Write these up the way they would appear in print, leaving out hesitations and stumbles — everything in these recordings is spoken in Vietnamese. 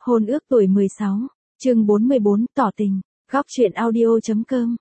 Hôn ước tuổi 16, chương 44, tỏ tình, góc truyện audio.com.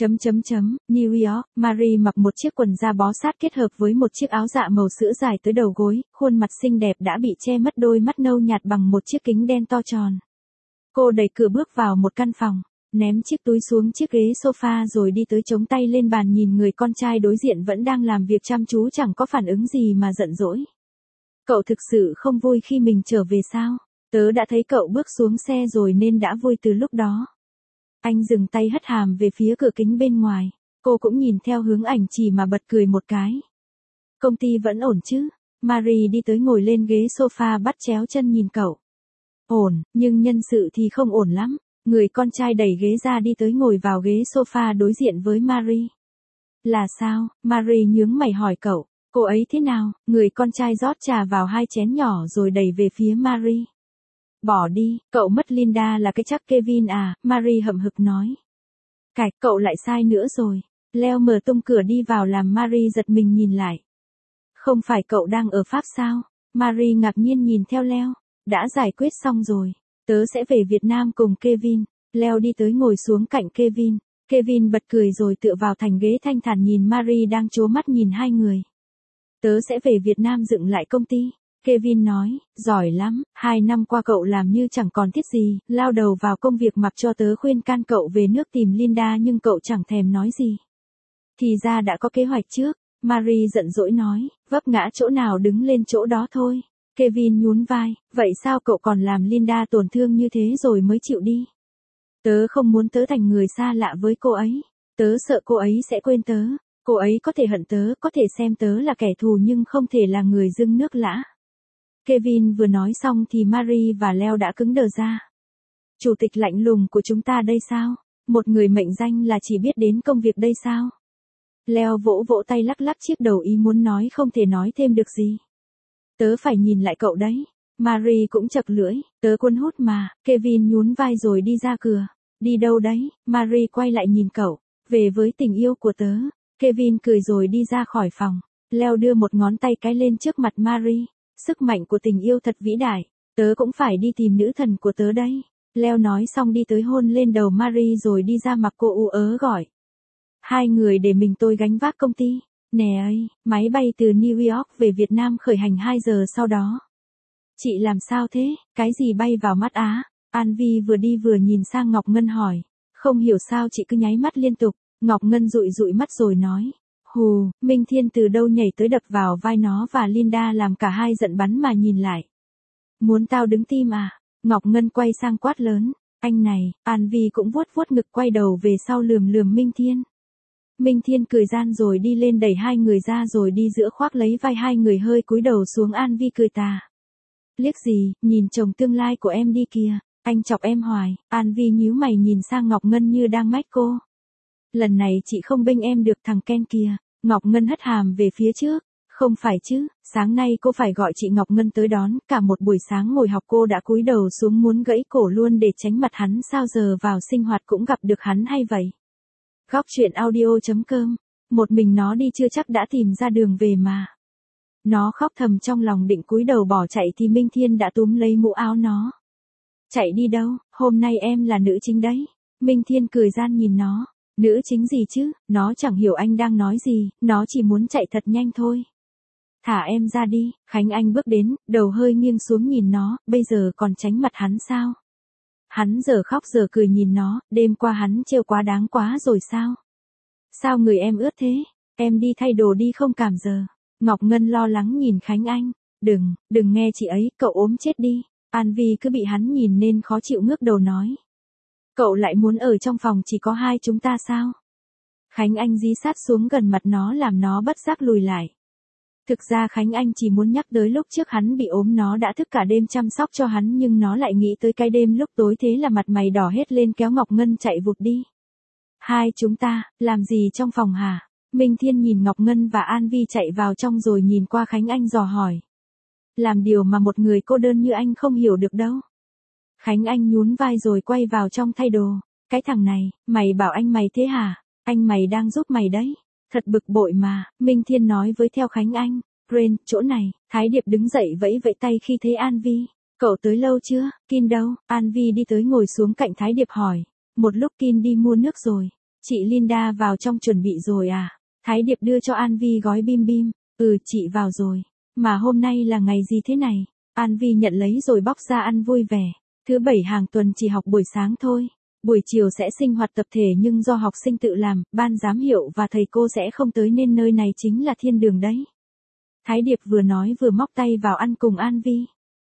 New York, Marie mặc một chiếc quần da bó sát kết hợp với một chiếc áo dạ màu sữa dài tới đầu gối, khuôn mặt xinh đẹp đã bị che mất đôi mắt nâu nhạt bằng một chiếc kính đen to tròn. Cô đẩy cửa bước vào một căn phòng, ném chiếc túi xuống chiếc ghế sofa rồi đi tới chống tay lên bàn nhìn người con trai đối diện vẫn đang làm việc chăm chú chẳng có phản ứng gì mà giận dỗi. Cậu thực sự không vui khi mình trở về sao? Tớ đã thấy cậu bước xuống xe rồi nên đã vui từ lúc đó. Anh dừng tay hất hàm về phía cửa kính bên ngoài. Cô cũng nhìn theo hướng ảnh chỉ mà bật cười một cái. Công ty vẫn ổn chứ? Marie đi tới ngồi lên ghế sofa bắt chéo chân nhìn cậu. Ổn, nhưng nhân sự thì không ổn lắm. Người con trai đẩy ghế ra đi tới ngồi vào ghế sofa đối diện với Marie. Là sao? Marie nhướng mày hỏi cậu. Cô ấy thế nào? Người con trai rót trà vào 2 chén nhỏ rồi đẩy về phía Marie. Bỏ đi, cậu mất Linda là cái chắc Kevin à, Marie hậm hực nói. Cạch, cậu lại sai nữa rồi. Leo mở tung cửa đi vào làm Marie giật mình nhìn lại. Không phải cậu đang ở Pháp sao? Marie ngạc nhiên nhìn theo Leo. Đã giải quyết xong rồi. Tớ sẽ về Việt Nam cùng Kevin. Leo đi tới ngồi xuống cạnh Kevin. Kevin bật cười rồi tựa vào thành ghế thanh thản nhìn Marie đang trố mắt nhìn hai người. Tớ sẽ về Việt Nam dựng lại công ty. Kevin nói, giỏi lắm, 2 năm qua cậu làm như chẳng còn thiết gì, lao đầu vào công việc mặc cho tớ khuyên can cậu về nước tìm Linda nhưng cậu chẳng thèm nói gì. Thì ra đã có kế hoạch trước, Marie giận dỗi nói, vấp ngã chỗ nào đứng lên chỗ đó thôi. Kevin nhún vai, vậy sao cậu còn làm Linda tổn thương như thế rồi mới chịu đi? Tớ không muốn tớ thành người xa lạ với cô ấy, tớ sợ cô ấy sẽ quên tớ, cô ấy có thể hận tớ, có thể xem tớ là kẻ thù nhưng không thể là người dưng nước lã. Kevin vừa nói xong thì Marie và Leo đã cứng đờ ra. Chủ tịch lạnh lùng của chúng ta đây sao? Một người mệnh danh là chỉ biết đến công việc đây sao? Leo vỗ vỗ tay lắc lắc chiếc đầu ý muốn nói không thể nói thêm được gì. Tớ phải nhìn lại cậu đấy. Marie cũng chật lưỡi, tớ cuốn hút mà. Kevin nhún vai rồi đi ra cửa. Đi đâu đấy? Marie quay lại nhìn cậu. Về với tình yêu của tớ. Kevin cười rồi đi ra khỏi phòng. Leo đưa một ngón tay cái lên trước mặt Marie. Sức mạnh của tình yêu thật vĩ đại. Tớ cũng phải đi tìm nữ thần của tớ đấy. Leo nói xong đi tới hôn lên đầu Marie rồi đi ra mặc cô u ớ gọi. Hai người để mình tôi gánh vác công ty. Nè ơi, máy bay từ New York về Việt Nam khởi hành 2 giờ sau đó. Chị làm sao thế? Cái gì bay vào mắt á? An Vi vừa đi vừa nhìn sang Ngọc Ngân hỏi. Không hiểu sao chị cứ nháy mắt liên tục. Ngọc Ngân dụi dụi mắt rồi nói. Hù, Minh Thiên từ đâu nhảy tới đập vào vai nó và Linda làm cả hai giận bắn mà nhìn lại. Muốn tao đứng tim à? Ngọc Ngân quay sang quát lớn. Anh này, An Vi cũng vuốt vuốt ngực quay đầu về sau lườm lườm Minh Thiên. Minh Thiên cười gian rồi đi lên đẩy hai người ra rồi đi giữa khoác lấy vai hai người hơi cúi đầu xuống. An Vi cười tà. Liếc gì, nhìn chồng tương lai của em đi kìa, anh chọc em hoài. An Vi nhíu mày nhìn sang Ngọc Ngân như đang mách cô. Lần này chị không bênh em được thằng Ken kìa. Ngọc Ngân hất hàm về phía trước. Không phải chứ, sáng nay cô phải gọi chị Ngọc Ngân tới đón, cả một buổi sáng ngồi học cô đã cúi đầu xuống muốn gãy cổ luôn để tránh mặt hắn, sao giờ vào sinh hoạt cũng gặp được hắn hay vậy? Góc truyện audio.com. Một mình nó đi chưa chắc đã tìm ra đường về mà. Nó khóc thầm trong lòng định cúi đầu bỏ chạy thì Minh Thiên đã túm lấy mũ áo nó. Chạy đi đâu, hôm nay em là nữ chính đấy. Minh Thiên cười gian nhìn nó. Nữ chính gì chứ, nó chẳng hiểu anh đang nói gì, nó chỉ muốn chạy thật nhanh thôi. Thả em ra đi. Khánh Anh bước đến, đầu hơi nghiêng xuống nhìn nó, bây giờ còn tránh mặt hắn sao? Hắn giờ khóc giờ cười nhìn nó, đêm qua hắn trêu quá đáng quá rồi sao? Sao người em ướt thế? Em đi thay đồ đi không cảm giờ. Ngọc Ngân lo lắng nhìn Khánh Anh. Đừng nghe chị ấy, cậu ốm chết đi. An Vi cứ bị hắn nhìn nên khó chịu ngước đầu nói. Cậu lại muốn ở trong phòng chỉ có hai chúng ta sao? Khánh Anh dí sát xuống gần mặt nó làm nó bất giác lùi lại. Thực ra Khánh Anh chỉ muốn nhắc tới lúc trước hắn bị ốm nó đã thức cả đêm chăm sóc cho hắn nhưng nó lại nghĩ tới cái đêm lúc tối thế là mặt mày đỏ hết lên kéo Ngọc Ngân chạy vụt đi. Hai chúng ta, làm gì trong phòng hả? Minh Thiên nhìn Ngọc Ngân và An Vi chạy vào trong rồi nhìn qua Khánh Anh dò hỏi. Làm điều mà một người cô đơn như anh không hiểu được đâu. Khánh Anh nhún vai rồi quay vào trong thay đồ. Cái thằng này, mày bảo anh mày thế hả? Anh mày đang giúp mày đấy. Thật bực bội mà, Minh Thiên nói với theo Khánh Anh. Ren, chỗ này. Thái Điệp đứng dậy vẫy vẫy tay khi thấy An Vi. Cậu tới lâu chưa, Kin đâu? An Vi đi tới ngồi xuống cạnh Thái Điệp hỏi. Một lúc Kin đi mua nước rồi. Chị Linda vào trong chuẩn bị rồi à? Thái Điệp đưa cho An Vi gói bim bim. Ừ, chị vào rồi. Mà hôm nay là ngày gì thế này? An Vi nhận lấy rồi bóc ra ăn vui vẻ. Thứ bảy hàng tuần chỉ học buổi sáng thôi. Buổi chiều sẽ sinh hoạt tập thể nhưng do học sinh tự làm, ban giám hiệu và thầy cô sẽ không tới nên nơi này chính là thiên đường đấy. Thái Điệp vừa nói vừa móc tay vào ăn cùng An Vi.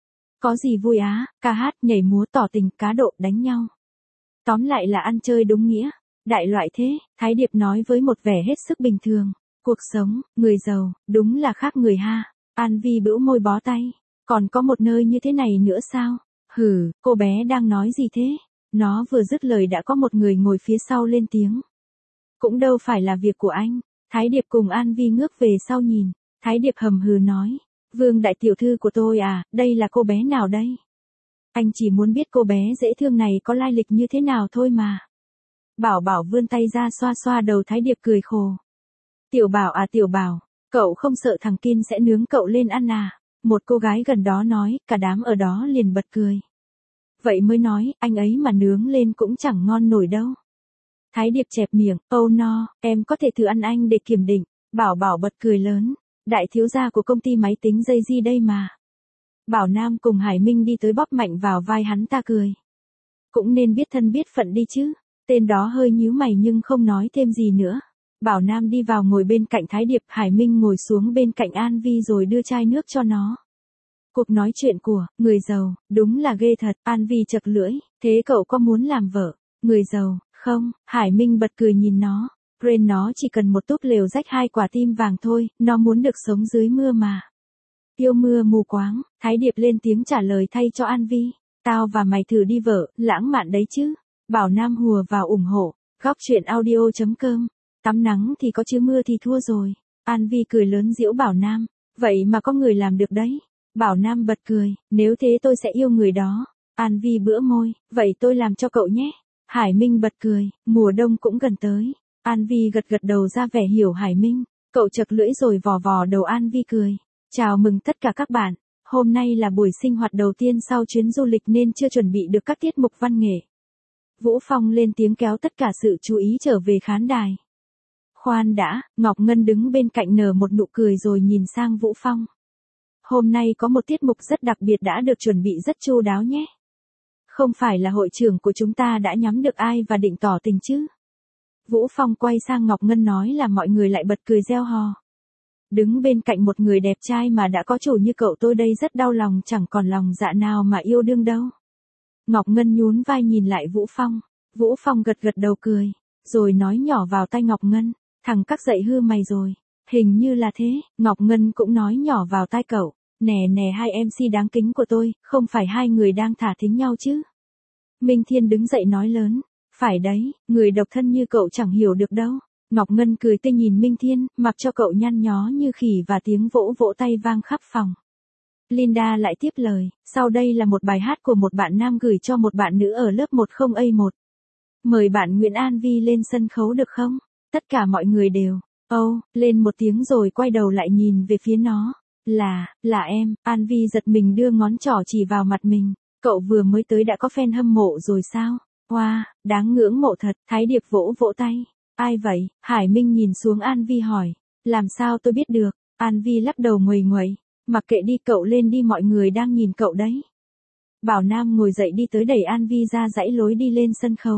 Có gì vui á, ca hát, nhảy múa, tỏ tình, cá độ, đánh nhau. Tóm lại là ăn chơi đúng nghĩa. Đại loại thế, Thái Điệp nói với một vẻ hết sức bình thường. Cuộc sống, người giàu, đúng là khác người ha. An Vi bĩu môi bó tay. Còn có một nơi như thế này nữa sao? Hừ, cô bé đang nói gì thế? Nó vừa dứt lời đã có một người ngồi phía sau lên tiếng. Cũng đâu phải là việc của anh. Thái Điệp cùng An Vi ngước về sau nhìn. Thái Điệp hầm hừ nói. Vương đại tiểu thư của tôi à, đây là cô bé nào đây? Anh chỉ muốn biết cô bé dễ thương này có lai lịch như thế nào thôi mà. Bảo Bảo vươn tay ra xoa xoa đầu Thái Điệp cười khổ. Tiểu Bảo à Tiểu Bảo, cậu không sợ thằng Kin sẽ nướng cậu lên ăn à? Một cô gái gần đó nói, cả đám ở đó liền bật cười. Vậy mới nói, anh ấy mà nướng lên cũng chẳng ngon nổi đâu. Thái Điệp chẹp miệng, oh no, em có thể thử ăn anh để kiểm định. Bảo Bảo bật cười lớn, đại thiếu gia của công ty máy tính dây di đây mà. Bảo Nam cùng Hải Minh đi tới bóp mạnh vào vai hắn ta cười. Cũng nên biết thân biết phận đi chứ. Tên đó hơi nhíu mày nhưng không nói thêm gì nữa. Bảo Nam đi vào ngồi bên cạnh Thái Điệp, Hải Minh ngồi xuống bên cạnh An Vi rồi đưa chai nước cho nó. Cuộc nói chuyện của người giàu, đúng là ghê thật. An Vi chật lưỡi, thế cậu có muốn làm vợ người giàu không? Hải Minh bật cười nhìn nó. Ren nó chỉ cần một túp lều rách 2 quả tim vàng thôi, nó muốn được sống dưới mưa mà. Yêu mưa mù quáng, Thái Điệp lên tiếng trả lời thay cho An Vi. Tao và mày thử đi vợ, lãng mạn đấy chứ. Bảo Nam hùa vào ủng hộ. Góc truyện audio.com. Tắm nắng thì có chứ mưa thì thua rồi. An Vi cười lớn giễu Bảo Nam. Vậy mà có người làm được đấy. Bảo Nam bật cười. Nếu thế tôi sẽ yêu người đó. An Vi bữa môi. Vậy tôi làm cho cậu nhé. Hải Minh bật cười. Mùa đông cũng gần tới. An Vi gật gật đầu ra vẻ hiểu Hải Minh. Cậu chật lưỡi rồi vò vò đầu An Vi cười. Chào mừng tất cả các bạn. Hôm nay là buổi sinh hoạt đầu tiên sau chuyến du lịch nên chưa chuẩn bị được các tiết mục văn nghệ. Vũ Phong lên tiếng kéo tất cả sự chú ý trở về khán đài. Khoan đã, Ngọc Ngân đứng bên cạnh nở một nụ cười rồi nhìn sang Vũ Phong. Hôm nay có một tiết mục rất đặc biệt đã được chuẩn bị rất chu đáo nhé. Không phải là hội trưởng của chúng ta đã nhắm được ai và định tỏ tình chứ? Vũ Phong quay sang Ngọc Ngân nói là mọi người lại bật cười reo hò. Đứng bên cạnh một người đẹp trai mà đã có chủ như cậu tôi đây rất đau lòng chẳng còn lòng dạ nào mà yêu đương đâu. Ngọc Ngân nhún vai nhìn lại Vũ Phong. Vũ Phong gật gật đầu cười. Rồi nói nhỏ vào tai Ngọc Ngân. Thằng các dậy hư mày rồi. Hình như là thế. Ngọc Ngân cũng nói nhỏ vào tai cậu. Nè nè hai MC đáng kính của tôi. Không phải hai người đang thả thính nhau chứ. Minh Thiên đứng dậy nói lớn. Phải đấy, người độc thân như cậu chẳng hiểu được đâu. Ngọc Ngân cười tươi nhìn Minh Thiên, mặc cho cậu nhăn nhó như khỉ và tiếng vỗ vỗ tay vang khắp phòng. Linda lại tiếp lời, sau đây là một bài hát của một bạn nam gửi cho một bạn nữ ở lớp 10A1. Mời bạn Nguyễn An Vi lên sân khấu được không? Tất cả mọi người đều, lên một tiếng rồi quay đầu lại nhìn về phía nó. Là em, An Vi giật mình đưa ngón trỏ chỉ vào mặt mình. Cậu vừa mới tới đã có fan hâm mộ rồi sao? Wow, đáng ngưỡng mộ thật, Thái Điệp vỗ vỗ tay. Ai vậy? Hải Minh nhìn xuống An Vi hỏi. Làm sao tôi biết được? An Vi lắc đầu nguầy nguậy. Mặc kệ đi cậu lên đi mọi người đang nhìn cậu đấy. Bảo Nam ngồi dậy đi tới đẩy An Vi ra dãy lối đi lên sân khấu.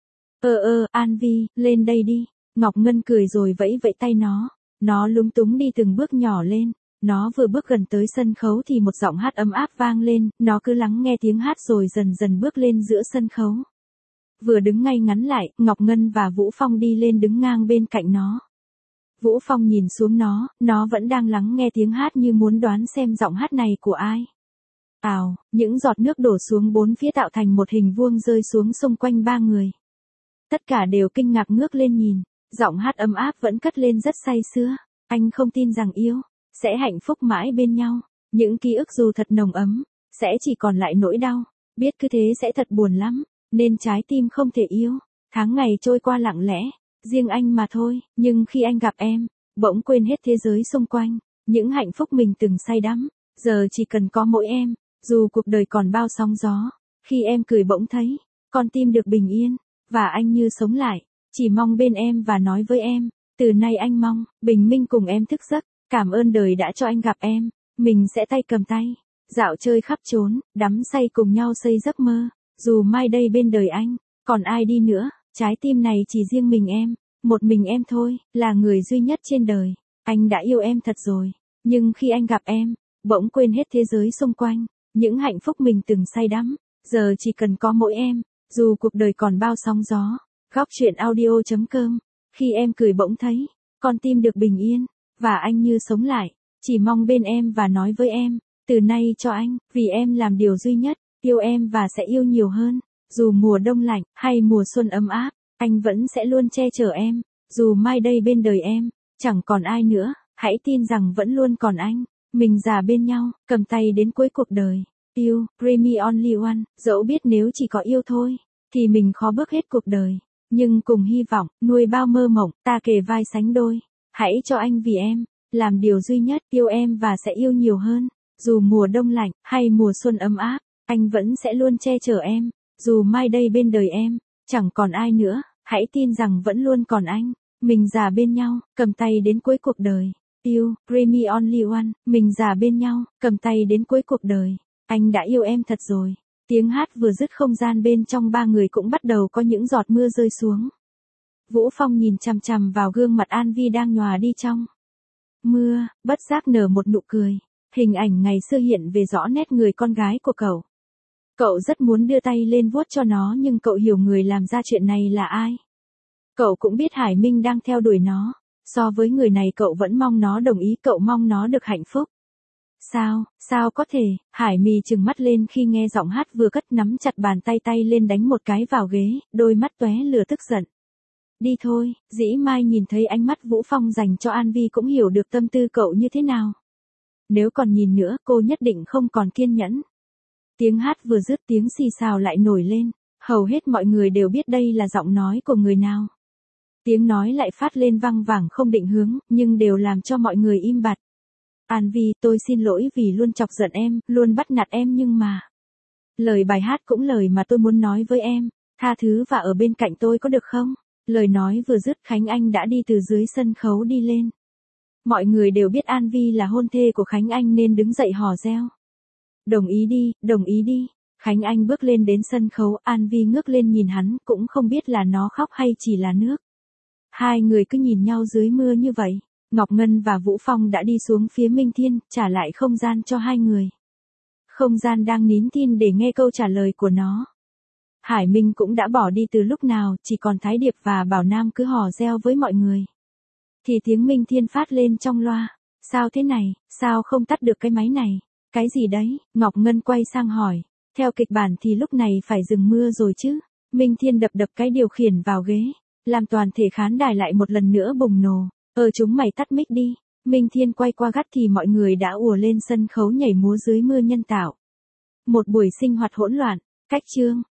An Vi, lên đây đi. Ngọc Ngân cười rồi vẫy vẫy tay nó. Nó lúng túng đi từng bước nhỏ lên. Nó vừa bước gần tới sân khấu thì một giọng hát ấm áp vang lên. Nó cứ lắng nghe tiếng hát rồi dần dần bước lên giữa sân khấu. Vừa đứng ngay ngắn lại, Ngọc Ngân và Vũ Phong đi lên đứng ngang bên cạnh nó. Vũ Phong nhìn xuống nó vẫn đang lắng nghe tiếng hát như muốn đoán xem giọng hát này của ai. Ào, những giọt nước đổ xuống bốn phía tạo thành một hình vuông rơi xuống xung quanh ba người. Tất cả đều kinh ngạc ngước lên nhìn, giọng hát ấm áp vẫn cất lên rất say sưa. Anh không tin rằng yêu sẽ hạnh phúc mãi bên nhau. Những ký ức dù thật nồng ấm, sẽ chỉ còn lại nỗi đau. Biết cứ thế sẽ thật buồn lắm. Nên trái tim không thể yêu. Tháng ngày trôi qua lặng lẽ, riêng anh mà thôi. Nhưng khi anh gặp em, bỗng quên hết thế giới xung quanh. Những hạnh phúc mình từng say đắm, giờ chỉ cần có mỗi em. dù cuộc đời còn bao sóng gió, khi em cười bỗng thấy, con tim được bình yên, và anh như sống lại, chỉ mong bên em và nói với em, từ nay anh mong, bình minh cùng em thức giấc, cảm ơn đời đã cho anh gặp em, mình sẽ tay cầm tay, dạo chơi khắp chốn, đắm say cùng nhau xây giấc mơ, dù mai đây bên đời anh, còn ai đi nữa, trái tim này chỉ riêng mình em, một mình em thôi, là người duy nhất trên đời, anh đã yêu em thật rồi, nhưng khi anh gặp em, bỗng quên hết thế giới xung quanh, những hạnh phúc mình từng say đắm, giờ chỉ cần có mỗi em, dù cuộc đời còn bao sóng gió. Góc truyện audio.com, khi em cười bỗng thấy, con tim được bình yên, và anh như sống lại, chỉ mong bên em và nói với em, từ nay cho anh, vì em làm điều duy nhất, yêu em và sẽ yêu nhiều hơn, dù mùa đông lạnh, hay mùa xuân ấm áp, anh vẫn sẽ luôn che chở em, dù mai đây bên đời em, chẳng còn ai nữa, hãy tin rằng vẫn luôn còn anh, mình già bên nhau, cầm tay đến cuối cuộc đời, yêu, Dreamy Only One, dẫu biết nếu chỉ có yêu thôi, thì mình khó bước hết cuộc đời. Nhưng cùng hy vọng, nuôi bao mơ mộng, ta kề vai sánh đôi. Hãy cho anh vì em, làm điều duy nhất, yêu em và sẽ yêu nhiều hơn. Dù mùa đông lạnh, hay mùa xuân ấm áp, anh vẫn sẽ luôn che chở em. Dù mai đây bên đời em, chẳng còn ai nữa, hãy tin rằng vẫn luôn còn anh. Mình già bên nhau, cầm tay đến cuối cuộc đời. Yêu, Dreamy Only One, mình già bên nhau, cầm tay đến cuối cuộc đời. Anh đã yêu em thật rồi. Tiếng hát vừa dứt, không gian bên trong ba người cũng bắt đầu có những giọt mưa rơi xuống. Vũ Phong nhìn chằm chằm vào gương mặt An Vi đang nhòa đi trong mưa, bất giác nở một nụ cười. Hình ảnh ngày xưa hiện về rõ nét người con gái của cậu. Cậu rất muốn đưa tay lên vuốt cho nó, nhưng cậu hiểu người làm ra chuyện này là ai. Cậu cũng biết Hải Minh đang theo đuổi nó. So với người này cậu vẫn mong nó đồng ý, cậu mong nó được hạnh phúc. Sao có thể, Hải Mì trừng mắt lên khi nghe giọng hát vừa cất, nắm chặt bàn tay lên đánh một cái vào ghế, đôi mắt tóe lửa tức giận. Đi thôi, Dĩ Mai nhìn thấy ánh mắt Vũ Phong dành cho An Vi cũng hiểu được tâm tư cậu như thế nào. Nếu còn nhìn nữa, cô nhất định không còn kiên nhẫn. Tiếng hát vừa dứt, tiếng xì xào lại nổi lên, hầu hết mọi người đều biết đây là giọng nói của người nào. Tiếng nói lại phát lên văng vẳng không định hướng, nhưng đều làm cho mọi người im bặt. An Vi, tôi xin lỗi vì luôn chọc giận em, luôn bắt nạt em, nhưng mà lời bài hát cũng lời mà tôi muốn nói với em, tha thứ và ở bên cạnh tôi có được không? Lời nói vừa dứt, Khánh Anh đã đi từ dưới sân khấu đi lên. Mọi người đều biết An Vi là hôn thê của Khánh Anh nên đứng dậy hò reo. Đồng ý đi. Khánh Anh bước lên đến sân khấu, An Vi ngước lên nhìn hắn, cũng không biết là nó khóc hay chỉ là nước. Hai người cứ nhìn nhau dưới mưa như vậy. Ngọc Ngân và Vũ Phong đã đi xuống phía Minh Thiên, trả lại không gian cho hai người. Không gian đang nín thinh để nghe câu trả lời của nó. Hải Minh cũng đã bỏ đi từ lúc nào, chỉ còn Thái Điệp và Bảo Nam cứ hò reo với mọi người. Thì tiếng Minh Thiên phát lên trong loa. Sao thế này, sao không tắt được cái máy này? Cái gì đấy? Ngọc Ngân quay sang hỏi. Theo kịch bản thì lúc này phải dừng mưa rồi chứ. Minh Thiên đập cái điều khiển vào ghế, làm toàn thể khán đài lại một lần nữa bùng nổ. Chúng mày tắt mic đi. Minh Thiên quay qua gắt thì mọi người đã ùa lên sân khấu nhảy múa dưới mưa nhân tạo. Một buổi sinh hoạt hỗn loạn. Cách chương.